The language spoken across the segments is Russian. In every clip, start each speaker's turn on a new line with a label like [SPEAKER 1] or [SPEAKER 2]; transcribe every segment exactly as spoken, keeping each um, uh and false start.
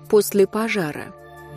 [SPEAKER 1] после пожара.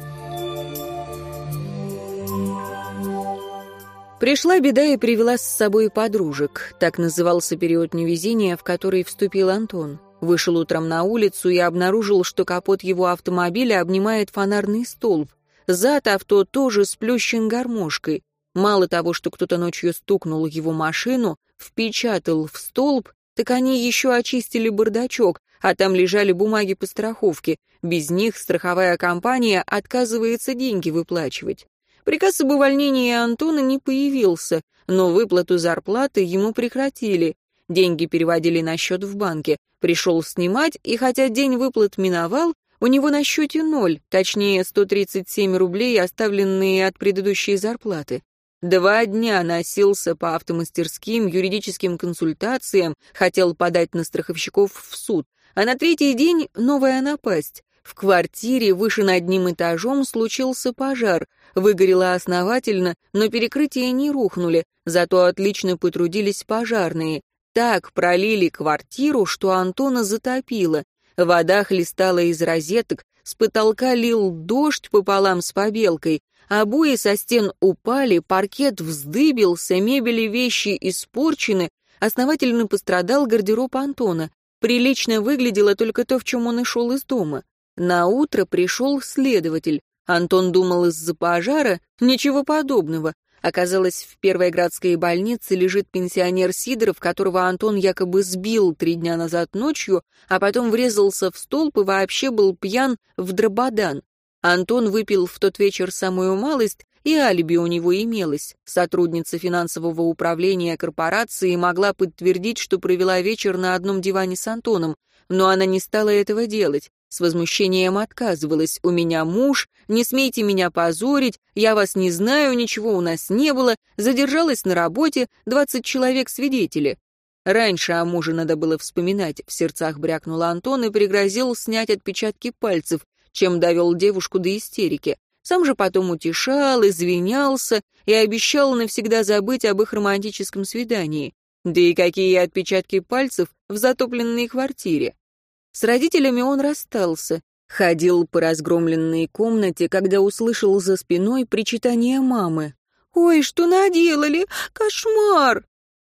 [SPEAKER 1] Пришла беда и привела с собой подружек. Так назывался период невезения, в который вступил Антон. Вышел утром на улицу и обнаружил, что капот его автомобиля обнимает фонарный столб. Зад авто тоже сплющен гармошкой. Мало того, что кто-то ночью стукнул его машину, впечатал в столб, так они еще очистили бардачок, а там лежали бумаги по страховке. Без них страховая компания отказывается деньги выплачивать. Приказ об увольнении Антона не появился, но выплату зарплаты ему прекратили. Деньги переводили на счет в банке. Пришел снимать, и хотя день выплат миновал, у него на счете ноль, точнее сто тридцать семь рублей, оставленные от предыдущей зарплаты. Два дня носился по автомастерским, юридическим консультациям, хотел подать на страховщиков в суд, а на третий день новая напасть. В квартире выше над одним этажом случился пожар. Выгорело основательно, но перекрытия не рухнули, зато отлично потрудились пожарные. Так пролили квартиру, что Антона затопило. Вода хлестала из розеток, с потолка лил дождь пополам с побелкой, обои со стен упали, паркет вздыбился, мебель и вещи испорчены, основательно пострадал гардероб Антона. Прилично выглядело только то, в чем он и шел из дома. Наутро пришел следователь. Антон думал из-за пожара, ничего подобного. Оказалось, в Первой градской больнице лежит пенсионер Сидоров, которого Антон якобы сбил три дня назад ночью, а потом врезался в столб и вообще был пьян в дрободан. Антон выпил в тот вечер самую малость, и алиби у него имелось. Сотрудница финансового управления корпорации могла подтвердить, что провела вечер на одном диване с Антоном, но она не стала этого делать. С возмущением отказывалась. «У меня муж, не смейте меня позорить, я вас не знаю, ничего у нас не было, задержалась на работе, двадцать человек свидетели». Раньше о муже надо было вспоминать, в сердцах брякнул Антон и пригрозил снять отпечатки пальцев, чем довел девушку до истерики. Сам же потом утешал, извинялся и обещал навсегда забыть об их романтическом свидании. Да и какие отпечатки пальцев в затопленной квартире. С родителями он расстался, ходил по разгромленной комнате, когда услышал за спиной причитание мамы. «Ой, что наделали? Кошмар!»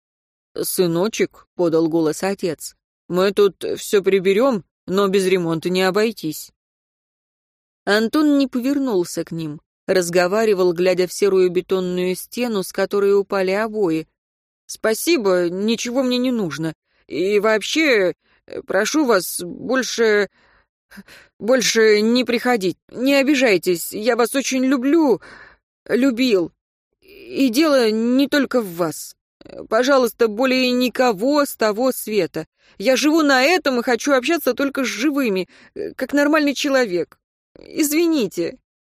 [SPEAKER 1] «Сыночек», — подал голос отец, — «мы тут все приберем, но без ремонта не обойтись». Антон не повернулся к ним, разговаривал, глядя в серую бетонную стену, с которой упали обои. «Спасибо, ничего мне не нужно. И вообще, прошу вас, больше... больше не приходить. Не обижайтесь, я вас очень люблю, любил. И дело не только в вас. Пожалуйста, более никого с того света. Я живу на этом и хочу общаться только с живыми, как нормальный человек. Извините».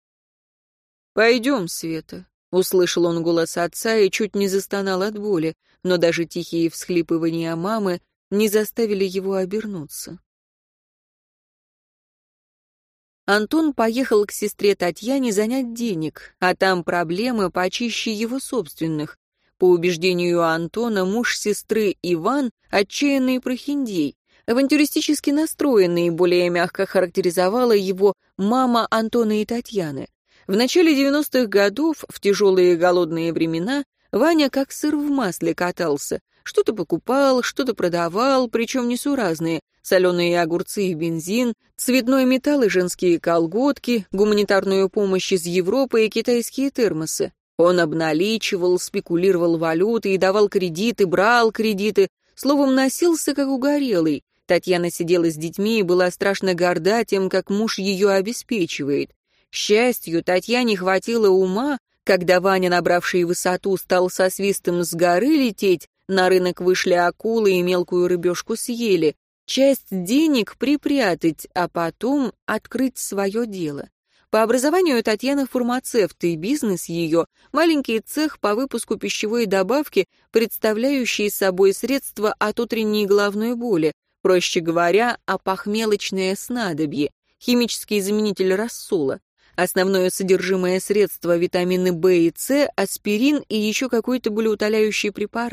[SPEAKER 1] «Пойдем, Света», — услышал он голос отца и чуть не застонал от боли, но даже тихие всхлипывания мамы не заставили его обернуться. Антон поехал к сестре Татьяне занять денег, а там проблемы почище его собственных. По убеждению Антона, муж сестры Иван — отчаянный прохиндей. Авантюристически настроенный, более мягко характеризовала его мама Антона и Татьяны. В начале девяностых годов, в тяжелые голодные времена, Ваня как сыр в масле катался. Что-то покупал, что-то продавал, причем несуразные. Соленые огурцы и бензин, цветной металл и женские колготки, гуманитарную помощь из Европы и китайские термосы. Он обналичивал, спекулировал валютой и давал кредиты, брал кредиты, словом, носился как угорелый. Татьяна сидела с детьми и была страшно горда тем, как муж ее обеспечивает. К счастью, Татьяне хватило ума, когда Ваня, набравший высоту, стал со свистом с горы лететь, на рынок вышли акулы и мелкую рыбешку съели, часть денег припрятать, а потом открыть свое дело. По образованию Татьяна фармацевт, и бизнес ее — маленький цех по выпуску пищевой добавки, представляющий собой средство от утренней головной боли, проще говоря, опохмелочное снадобье, химический заменитель рассола. Основное содержимое средства — витамины В и С, аспирин и еще какой-то болеутоляющий препарат.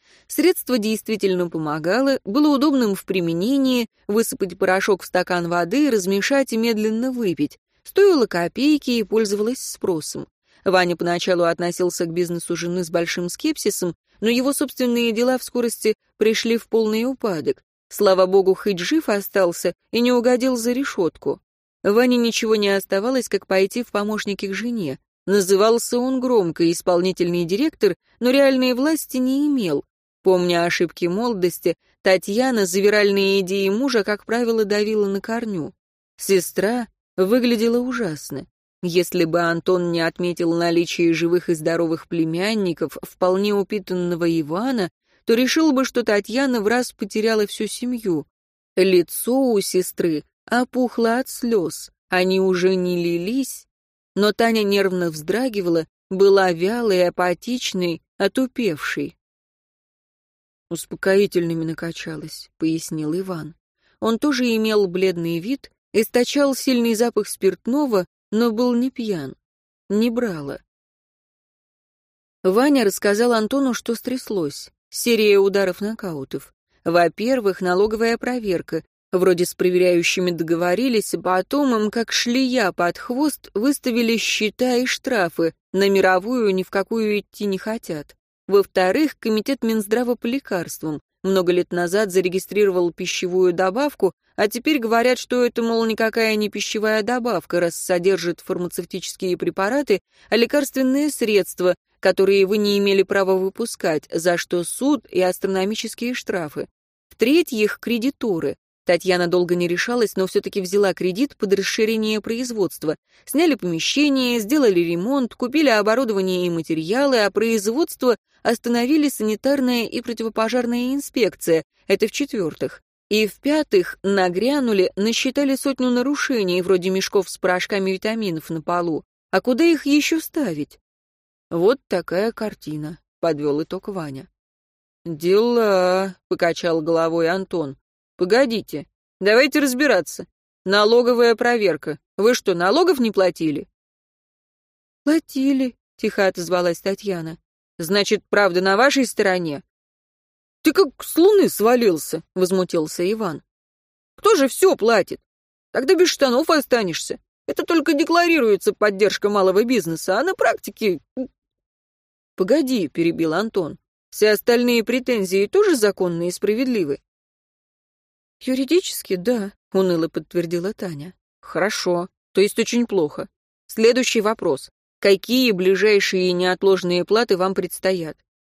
[SPEAKER 1] Средство действительно помогало, было удобным в применении, высыпать порошок в стакан воды, размешать и медленно выпить. Стоило копейки и пользовалась спросом. Ваня поначалу относился к бизнесу жены с большим скепсисом, но его собственные дела в скорости пришли в полный упадок. Слава богу, хоть жив остался и не угодил за решетку. Ване ничего не оставалось, как пойти в помощники к жене. Назывался он громко исполнительный директор, но реальной власти не имел. Помня ошибки молодости, Татьяна завиральные идеи мужа, как правило, давила на корню. Сестра выглядела ужасно. Если бы Антон не отметил наличие живых и здоровых племянников, вполне упитанного Ивана, то решил бы, что Татьяна в раз потеряла всю семью. Лицо у сестры опухло от слез, они уже не лились, но Таня нервно вздрагивала, была вялой, апатичной, отупевшей. «Успокоительными накачалась», — пояснил Иван. Он тоже имел бледный вид, источал сильный запах спиртного, но был не пьян, не брало. Ваня рассказал Антону, что стряслось. Серия ударов-нокаутов. Во-первых, налоговая проверка. Вроде с проверяющими договорились, а потом им, как шлея под хвост, выставили счета и штрафы. На мировую ни в какую идти не хотят. Во-вторых, комитет Минздрава по лекарствам. Много лет назад зарегистрировал пищевую добавку, а теперь говорят, что это, мол, никакая не пищевая добавка, раз содержит фармацевтические препараты, а лекарственные средства, которые вы не имели права выпускать, за что суд и астрономические штрафы. В-третьих, кредиторы. Татьяна долго не решалась, но все-таки взяла кредит под расширение производства. Сняли помещение, сделали ремонт, купили оборудование и материалы, а производство остановили санитарная и противопожарная инспекция. Это в-четвертых. И в-пятых, нагрянули, насчитали сотню нарушений, вроде мешков с порошками витаминов на полу. А куда их еще ставить? Вот такая картина, подвел итог Ваня. «Дела», — покачал головой Антон. «Погодите, давайте разбираться. Налоговая проверка. Вы что, налогов не платили?» «Платили», — тихо отозвалась Татьяна. «Значит, правда на вашей стороне?» «Ты как с луны свалился», — возмутился Иван. «Кто же все платит? Тогда без штанов останешься. Это только декларируется поддержка малого бизнеса, а на практике...» «Погоди», — перебил Антон. «Все остальные претензии тоже законные и справедливы?» «Юридически, да», — уныло подтвердила Таня. «Хорошо, то есть очень плохо. Следующий вопрос. Какие ближайшие неотложные платы вам предстоят?»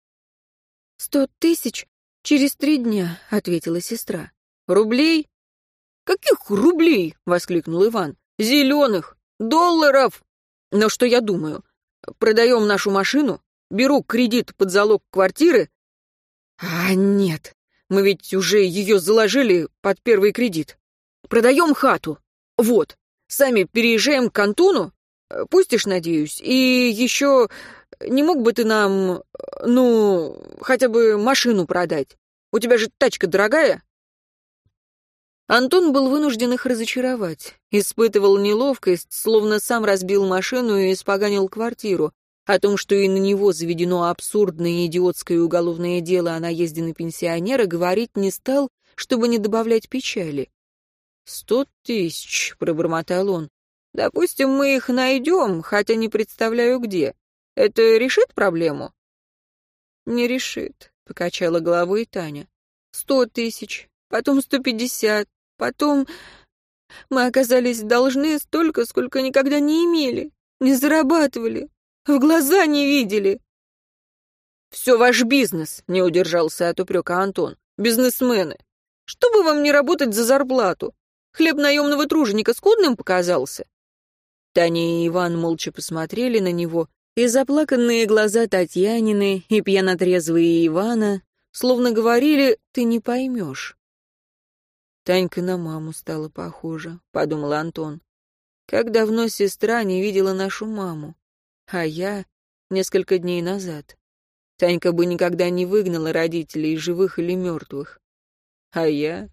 [SPEAKER 1] «Сто тысяч через три дня», — ответила сестра.
[SPEAKER 2] «Рублей?» «Каких рублей?» — воскликнул Иван. «Зеленых! Долларов!» «Но что я думаю? Продаем нашу машину, беру кредит под залог квартиры...» «А нет, мы ведь уже ее заложили под первый кредит. Продаем хату. Вот, сами переезжаем к Антону. Пустишь, надеюсь, и еще... Не мог бы ты нам, ну, хотя бы машину продать? У тебя же тачка дорогая?»
[SPEAKER 1] Антон был вынужден их разочаровать. Испытывал неловкость, словно сам разбил машину и испоганил квартиру. О том, что и на него заведено абсурдное и идиотское уголовное дело о наезде на пенсионера, говорить не стал, чтобы не добавлять печали.
[SPEAKER 2] «Сто тысяч», — пробормотал он. «Допустим, мы их найдем, хотя не представляю где. Это решит проблему?»
[SPEAKER 1] «Не решит», — покачала головой Таня. «Сто тысяч, потом сто пятьдесят, потом... Мы оказались должны столько, сколько никогда не имели, не зарабатывали, в глаза не видели».
[SPEAKER 2] «Все ваш бизнес», — не удержался от упрека Антон. «Бизнесмены. Что бы вам не работать за зарплату? Хлеб наемного труженика скудным показался?»
[SPEAKER 1] Таня и Иван молча посмотрели на него, и заплаканные глаза Татьянины, и пьянотрезвые Ивана словно говорили «ты не поймешь». «Танька на маму стала похожа», — подумал Антон. «Как давно сестра не видела нашу маму, а я несколько дней назад. Танька бы никогда не выгнала родителей, живых или мертвых. А я...»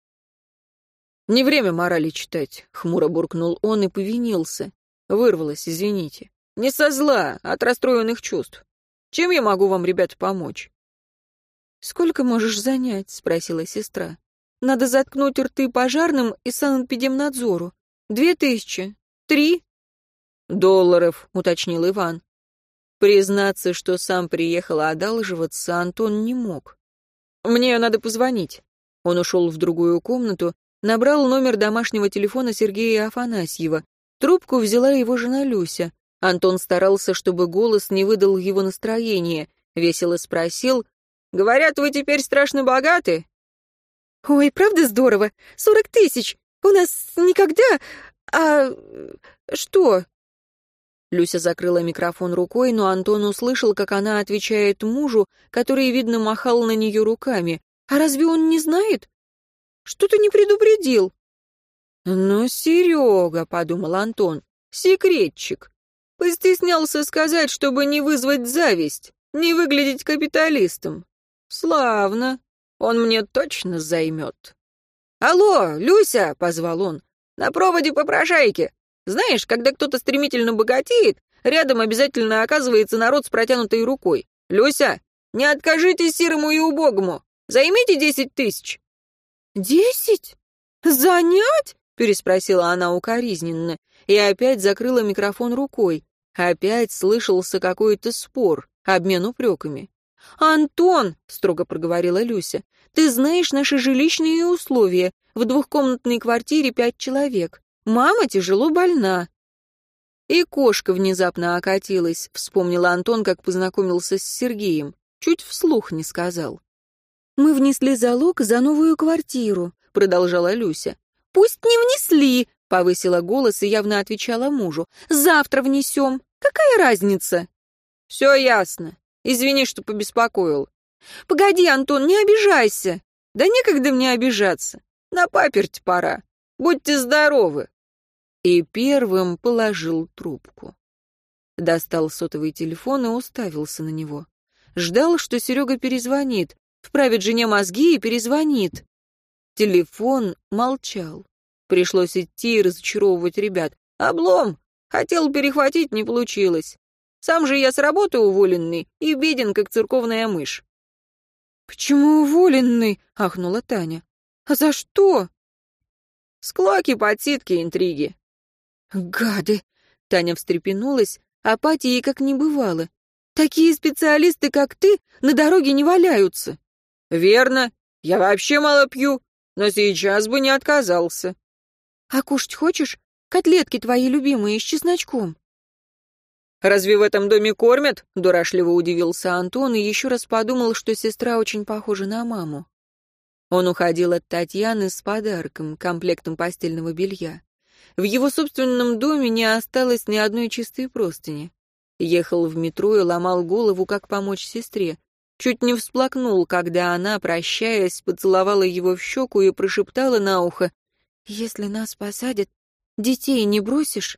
[SPEAKER 1] «Не время морали читать», — хмуро буркнул он и повинился. Вырвалось, извините. «Не со зла, от расстроенных чувств. Чем я могу вам, ребята, помочь?» «Сколько можешь занять?» — спросила сестра. «Надо заткнуть рты пожарным и санэпидемнадзору. Две тысячи? Три?»
[SPEAKER 2] «Долларов», — уточнил Иван. Признаться, что сам приехал одалживаться, Антон не мог. «Мне надо позвонить». Он ушел в другую комнату, набрал номер домашнего телефона Сергея Афанасьева. Трубку взяла его жена Люся. Антон старался, чтобы голос не выдал его настроение. Весело спросил: «Говорят, вы теперь страшно богаты?»
[SPEAKER 1] «Ой, правда здорово? Сорок тысяч! У нас никогда... А... что?»
[SPEAKER 2] Люся закрыла микрофон рукой, но Антон услышал, как она отвечает мужу, который, видно, махал на нее руками.
[SPEAKER 1] «А разве он не знает? Что ты не предупредил?»
[SPEAKER 2] «Ну, Серега», — подумал Антон, — «секретчик. Постеснялся сказать, чтобы не вызвать зависть, не выглядеть капиталистом. Славно. Он мне точно займет». «Алло, Люся!» — позвал он. «На проводе попрошайки. Знаешь, когда кто-то стремительно богатеет, рядом обязательно оказывается народ с протянутой рукой. Люся, не откажитесь сирому и убогому. Займите десять тысяч».
[SPEAKER 1] «Десять? Занять?»
[SPEAKER 2] — переспросила она укоризненно, и опять закрыла микрофон рукой. Опять слышался какой-то спор, обмен упреками.
[SPEAKER 1] «Антон!» — строго проговорила Люся. «Ты знаешь наши жилищные условия. В двухкомнатной квартире пять человек. Мама тяжело больна».
[SPEAKER 2] «И кошка внезапно окатилась», — вспомнил Антон, как познакомился с Сергеем. Чуть вслух не сказал.
[SPEAKER 1] «Мы внесли залог за новую квартиру», — продолжала Люся. «Пусть не внесли», — повысила голос и явно отвечала мужу. «Завтра внесем. Какая разница?»
[SPEAKER 2] «Все ясно. Извини, что побеспокоил».
[SPEAKER 1] «Погоди, Антон, не обижайся».
[SPEAKER 2] «Да некогда мне обижаться. На паперть пора. Будьте здоровы». И первым положил трубку. Достал сотовый телефон и уставился на него. Ждал, что Серега перезвонит. Вправит жене мозги и перезвонит. Телефон молчал. Пришлось идти и разочаровывать ребят. «Облом! Хотел перехватить, не получилось. Сам же я с работы уволенный и беден, как церковная мышь».
[SPEAKER 1] «Почему уволенный?» — ахнула Таня. «А за что?»
[SPEAKER 2] «Склоки, подсидки, интриги».
[SPEAKER 1] «Гады!» — Таня встрепенулась, апатии как не бывало. «Такие специалисты, как ты, на дороге не валяются».
[SPEAKER 2] «Верно. Я вообще мало пью, но сейчас бы не отказался».
[SPEAKER 1] «А кушать хочешь? Котлетки твои любимые с чесночком».
[SPEAKER 2] «Разве в этом доме кормят?» — дурашливо удивился Антон и еще раз подумал, что сестра очень похожа на маму. Он уходил от Татьяны с подарком, комплектом постельного белья. В его собственном доме не осталось ни одной чистой простыни. Ехал в метро и ломал голову, как помочь сестре. Чуть не всплакнул, когда она, прощаясь, поцеловала его в щеку и прошептала на ухо: «Если нас посадят, детей не бросишь?»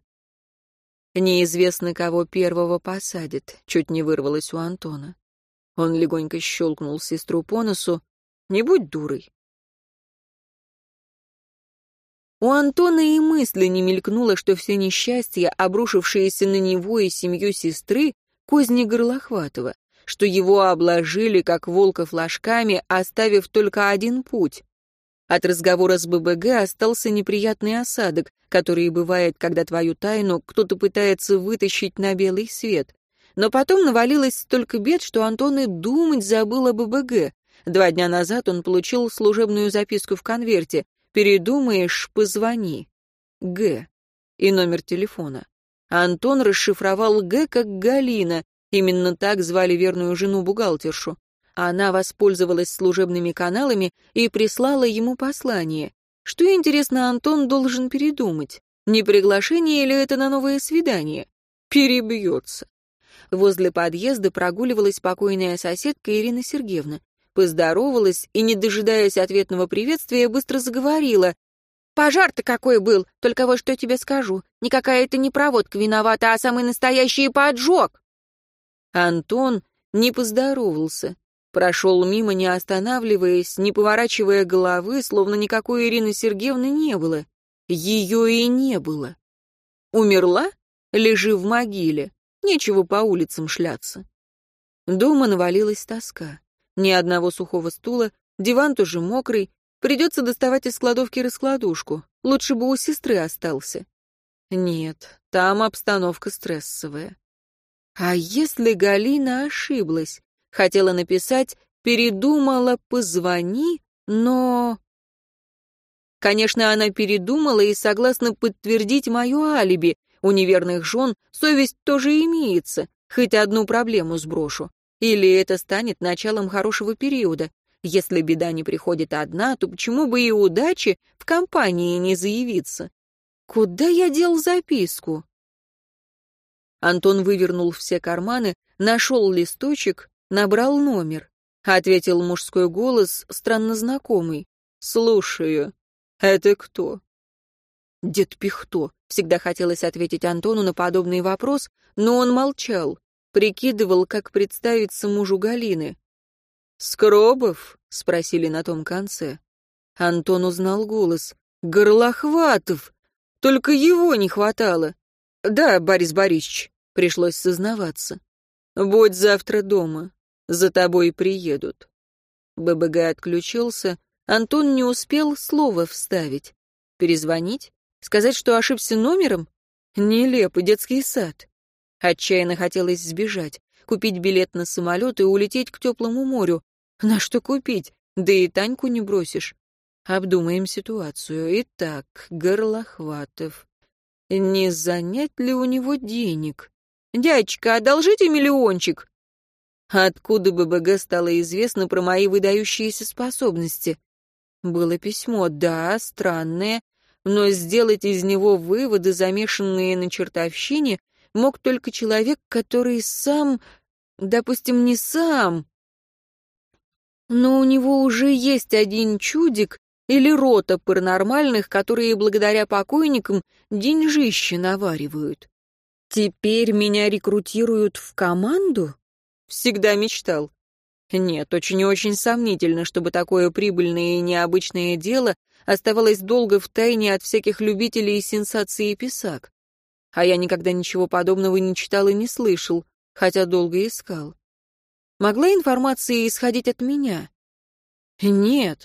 [SPEAKER 2] Неизвестно, кого первого посадят, чуть не вырвалось у Антона. Он легонько щелкнул сестру по носу. «Не будь дурой». У Антона и мысли не мелькнуло, что все несчастья, обрушившиеся на него и семью сестры, козни Горлохватова, что его обложили, как волка флажками, оставив только один путь. От разговора с ББГ остался неприятный осадок, который бывает, когда твою тайну кто-то пытается вытащить на белый свет. Но потом навалилось столько бед, что Антон и думать забыл о ББГ. Два дня назад он получил служебную записку в конверте. «Передумаешь, позвони». Г. И номер телефона. Антон расшифровал Г как Галина. Именно так звали верную жену-бухгалтершу. Она воспользовалась служебными каналами и прислала ему послание. Что, интересно, Антон должен передумать? Не приглашение ли это на новое свидание? Перебьется. Возле подъезда прогуливалась покойная соседка Ирина Сергеевна. Поздоровалась и, не дожидаясь ответного приветствия, быстро заговорила. «Пожар-то какой был, только вот что тебе скажу. Никакая это не проводка виновата, а самый настоящий поджог». Антон не поздоровался. Прошел мимо, не останавливаясь, не поворачивая головы, словно никакой Ирины Сергеевны не было. Ее и не было. Умерла? Лежи в могиле. Нечего по улицам шляться. Дома навалилась тоска.
[SPEAKER 1] Ни одного сухого стула, диван тоже мокрый, придется доставать из кладовки раскладушку. Лучше бы у сестры остался. Нет, там обстановка стрессовая. А если Галина ошиблась? Хотела написать «передумала, позвони», но... Конечно, она передумала и согласна подтвердить мое алиби. У неверных жен совесть тоже имеется, хоть одну проблему сброшу. Или это станет началом хорошего периода. Если беда не приходит одна, то почему бы и удачи в компании не заявиться? Куда я дел записку? Антон вывернул все карманы, нашел листочек, набрал номер. Ответил мужской голос, странно знакомый. «Слушаю. Это кто?» «Дед Пихто», — всегда хотелось ответить Антону на подобный вопрос, но он молчал, прикидывал, как представиться мужу Галины. «Скробов?» — спросили на том конце. Антон узнал голос. «Горлохватов! Только его не хватало!» «Да, Борис Борисович», — пришлось сознаваться. «Будь завтра дома. За тобой приедут». ББГ отключился. Антон не успел слова вставить. Перезвонить? Сказать, что ошибся номером? Нелепый детский сад. Отчаянно хотелось сбежать, купить билет на самолет и улететь к теплому морю. На что купить? Да и Таньку не бросишь. Обдумаем ситуацию. Итак, Горлохватов. Не занять ли у него денег? «Дядечка, одолжите миллиончик!» Откуда ББГ стало известно про мои выдающиеся способности? Было письмо, да, странное, но сделать из него выводы, замешанные на чертовщине, мог только человек, который сам, допустим, не сам, но у него уже есть один чудик или рота паранормальных, которые благодаря покойникам деньжище наваривают. Теперь меня рекрутируют в команду? Всегда мечтал. Нет, очень и очень сомнительно, чтобы такое прибыльное и необычное дело оставалось долго в тайне от всяких любителей сенсаций и писак. А я никогда ничего подобного не читал и не слышал, хотя долго искал. Могла информация исходить от меня? Нет.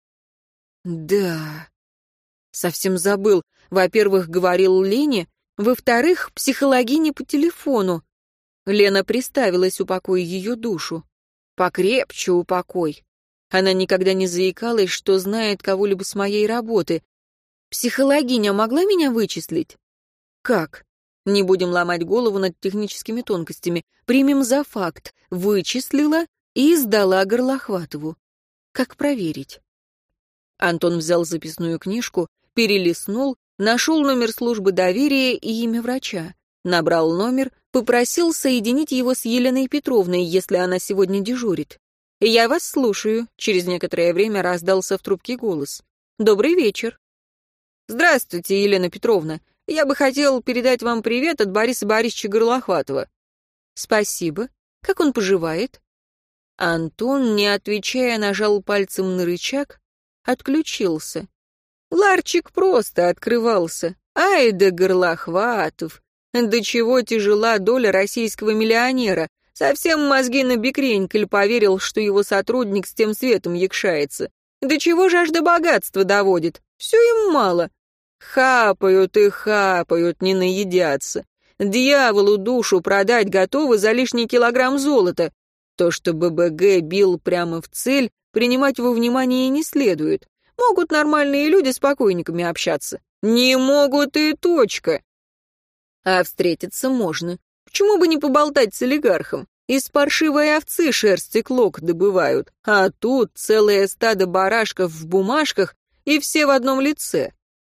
[SPEAKER 1] Да. Совсем забыл. Во-первых, говорил Лене, во-вторых, психологине по телефону. Лена приставилась, упокой ее душу. Покрепче упокой. Она никогда не заикалась, что знает кого-либо с моей работы. Психологиня могла меня вычислить? Как? Не будем ломать голову над техническими тонкостями. Примем за факт. Вычислила и сдала Горлохватову. Как проверить? Антон взял записную книжку, перелистнул, нашел номер службы доверия и имя врача. Набрал номер, попросил соединить его с Еленой Петровной, если она сегодня дежурит. «Я вас слушаю», — через некоторое время раздался в трубке голос. «Добрый вечер». «Здравствуйте, Елена Петровна. Я бы хотел передать вам привет от Бориса Борисовича Горлохватова». «Спасибо. Как он поживает?» Антон, не отвечая, нажал пальцем на рычаг, отключился. Ларчик просто открывался. Ай да Горлохватов! До чего тяжела доля российского миллионера. Совсем мозги набекрень, коль поверил, что его сотрудник с тем светом якшается. До чего жажда богатства доводит? Все им мало. Хапают и хапают, не наедятся. Дьяволу душу продать готовы за лишний килограмм золота. То, что ББГ бил прямо в цель, принимать во внимание не следует. Могут нормальные люди с покойниками общаться. Не могут и точка. А встретиться можно. Почему бы не поболтать с олигархом? Из паршивой овцы шерсть и клок добывают. А тут целое стадо барашков в бумажках и все в одном лице.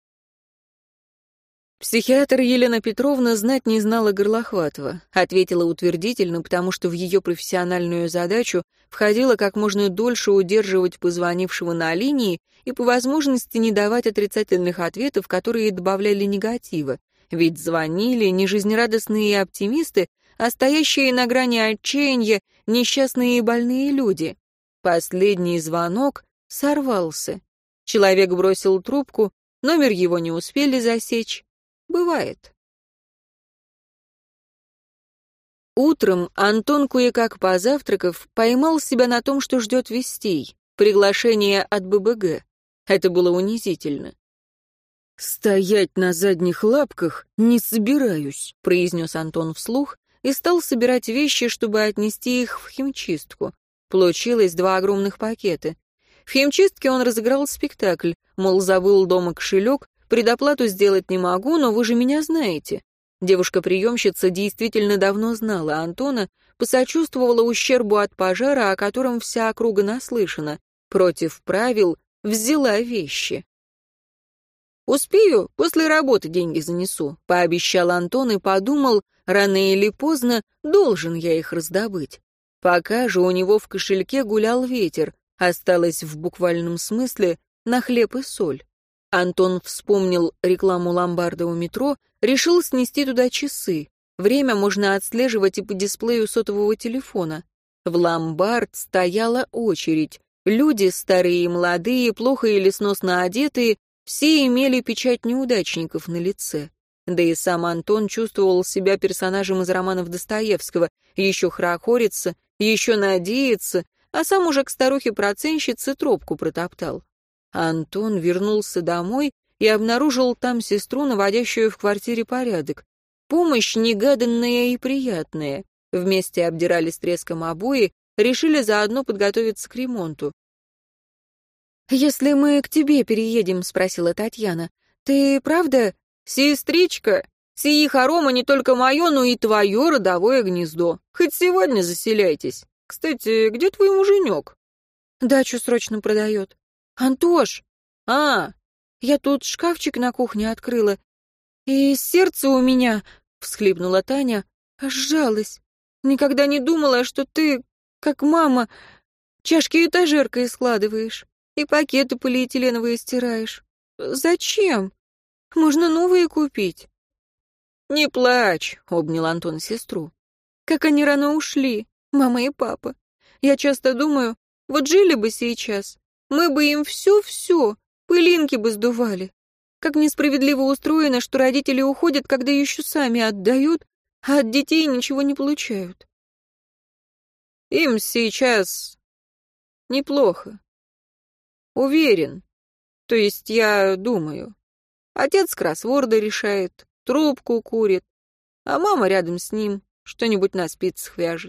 [SPEAKER 1] Психиатр Елена Петровна знать не знала Горлохватова. Ответила утвердительно, потому что в ее профессиональную задачу входило как можно дольше удерживать позвонившего на линии и по возможности не давать отрицательных ответов, которые добавляли негатива. Ведь звонили не жизнерадостные оптимисты, а стоящие на грани отчаяния несчастные и больные люди. Последний звонок сорвался. Человек бросил трубку, номер его не успели засечь. Бывает. Утром Антон, кое-как позавтракав, поймал себя на том, что ждет вестей, приглашение от Бэ Бэ Гэ. Это было унизительно. «Стоять на задних лапках не собираюсь», — произнес Антон вслух и стал собирать вещи, чтобы отнести их в химчистку. Получилось два огромных пакета. В химчистке он разыграл спектакль, мол, забыл дома кошелек, предоплату сделать не могу, но вы же меня знаете. Девушка-приемщица действительно давно знала Антона, посочувствовала ущербу от пожара, о котором вся округа наслышана. Против правил взяла вещи. «Успею, после работы деньги занесу», — пообещал Антон и подумал, рано или поздно должен я их раздобыть. Пока же у него в кошельке гулял ветер, осталось в буквальном смысле на хлеб и соль. Антон вспомнил рекламу ломбарда у метро, решил снести туда часы. Время можно отслеживать и по дисплею сотового телефона. В ломбард стояла очередь. Люди, старые и молодые, плохо или сносно одетые, все имели печать неудачников на лице. Да и сам Антон чувствовал себя персонажем из романов Достоевского, еще хорохорится, еще надеется, а сам уже к старухе-проценщице тропку протоптал. Антон вернулся домой и обнаружил там сестру, наводящую в квартире порядок. Помощь негаданная и приятная. Вместе обдирали с треском обои, решили заодно подготовиться к ремонту. «Если мы к тебе переедем», — спросила Татьяна, — «ты правда...» «Сестричка, сии хоромы не только мое, но и твое родовое гнездо. Хоть сегодня заселяйтесь. Кстати, где твой муженек?» «Дачу срочно продает». «Антош!» «А, я тут шкафчик на кухне открыла, и сердце у меня...» — всхлипнула Таня. «Аж жалость. Никогда не думала, что ты, как мама, чашки этажеркой складываешь и пакеты полиэтиленовые стираешь. Зачем? Можно новые купить». «Не плачь», — обнял Антон сестру. «Как они рано ушли, мама и папа. Я часто думаю, вот жили бы сейчас, мы бы им все-все, пылинки бы сдували. Как несправедливо устроено, что родители уходят, когда еще сами отдают, а от детей ничего не получают». «Им сейчас неплохо. Уверен. То есть я думаю. Отец кроссворды решает, трубку курит, а мама рядом с ним что-нибудь на спицах вяжет».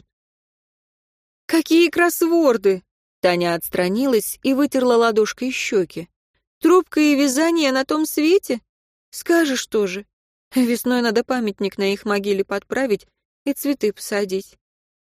[SPEAKER 1] «Какие кроссворды?» Таня отстранилась и вытерла ладошкой щеки. «Трубка и вязание на том свете? Скажешь тоже. Весной надо памятник на их могиле подправить и цветы посадить».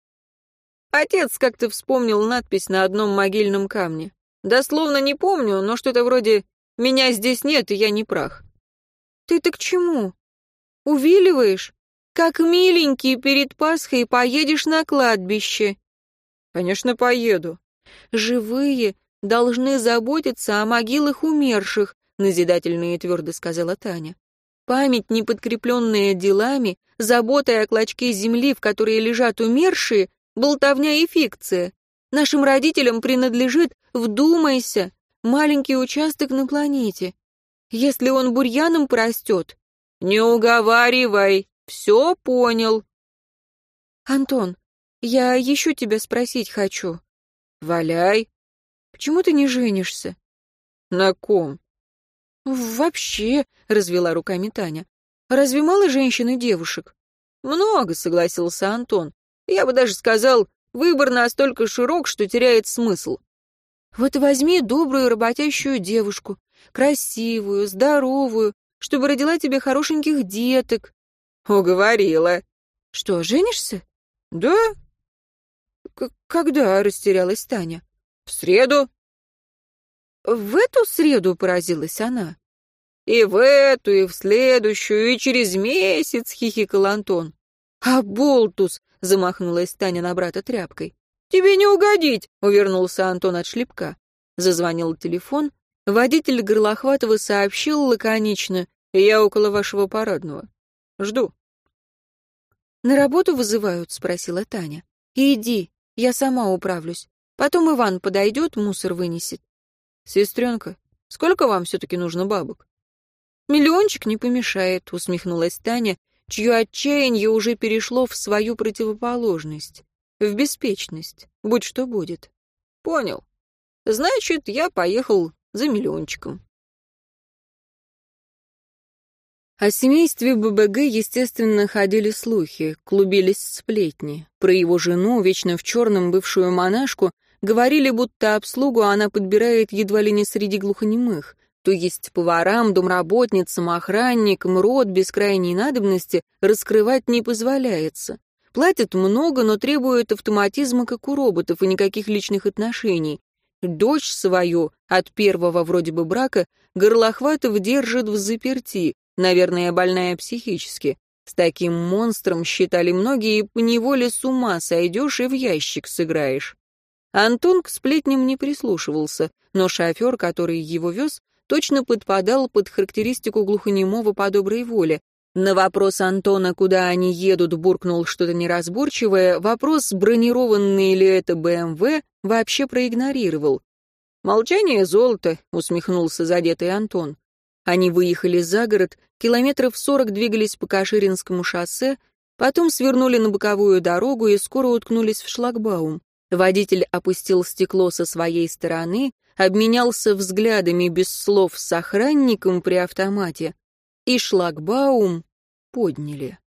[SPEAKER 1] Отец как-то вспомнил надпись на одном могильном камне. Дословно не помню, но что-то вроде «Меня здесь нет, и я не прах». «Ты-то к чему? Увиливаешь? Как миленький перед Пасхой поедешь на кладбище». «Конечно, поеду». «Живые должны заботиться о могилах умерших», назидательно и твердо сказала Таня. «Память, не подкрепленная делами, заботой о клочке земли, в которой лежат умершие, болтовня и фикция. Нашим родителям принадлежит, вдумайся, маленький участок на планете. Если он бурьяном порастет...» «Не уговаривай, все понял». «Антон, я еще тебя спросить хочу». «Валяй». «Почему ты не женишься?» «На ком?» «Вообще», — развела руками Таня. «Разве мало женщин и девушек?» «Много», — согласился Антон. «Я бы даже сказал, выбор настолько широк, что теряет смысл». «Вот возьми добрую работящую девушку, красивую, здоровую, чтобы родила тебе хорошеньких деток». «Уговорила». «Что, женишься?» «Да». К «Когда?» — растерялась Таня. «В среду». «В эту среду?» — поразилась она. «И в эту, и в следующую, и через месяц», — хихикал Антон. «А болтус!» — замахнулась Таня на брата тряпкой. «Тебе не угодить!» — увернулся Антон от шлепка. Зазвонил телефон. Водитель Горлохватова сообщил лаконично: «Я около вашего парадного. Жду». «На работу вызывают?» — спросила Таня. «Иди, я сама управлюсь. Потом Иван подойдет, мусор вынесет». «Сестренка, сколько вам все-таки нужно бабок?» «Миллиончик не помешает», — усмехнулась Таня чье отчаяние уже перешло в свою противоположность, в беспечность, будь что будет.
[SPEAKER 2] Понял. Значит, я поехал за миллиончиком.
[SPEAKER 1] О семействе ББГ, естественно, ходили слухи, клубились сплетни. Про его жену, вечно в черном бывшую монашку, говорили, будто обслугу она подбирает едва ли не среди глухонемых, то есть поварам, домработницам, охранникам рот без крайней надобности раскрывать не позволяется. Платят много, но требуют автоматизма, как у роботов, и никаких личных отношений. Дочь свою от первого вроде бы брака Горлохватов держит в заперти, наверное, больная психически. С таким монстром, считали многие, поневоле с ума сойдешь и в ящик сыграешь. Антон к сплетням не прислушивался, но шофер, который его вез, точно подпадал под характеристику глухонемого по доброй воле. На вопрос Антона, куда они едут, буркнул что-то неразборчивое, вопрос, бронированный ли это БМВ, вообще проигнорировал.
[SPEAKER 2] «Молчание золото», — усмехнулся задетый Антон.
[SPEAKER 1] Они выехали за город, километров сорок двигались по Каширинскому шоссе, потом свернули на боковую дорогу и скоро уткнулись в шлагбаум. Водитель опустил стекло со своей стороны, обменялся взглядами без слов с охранником при автомате, и шлагбаум подняли.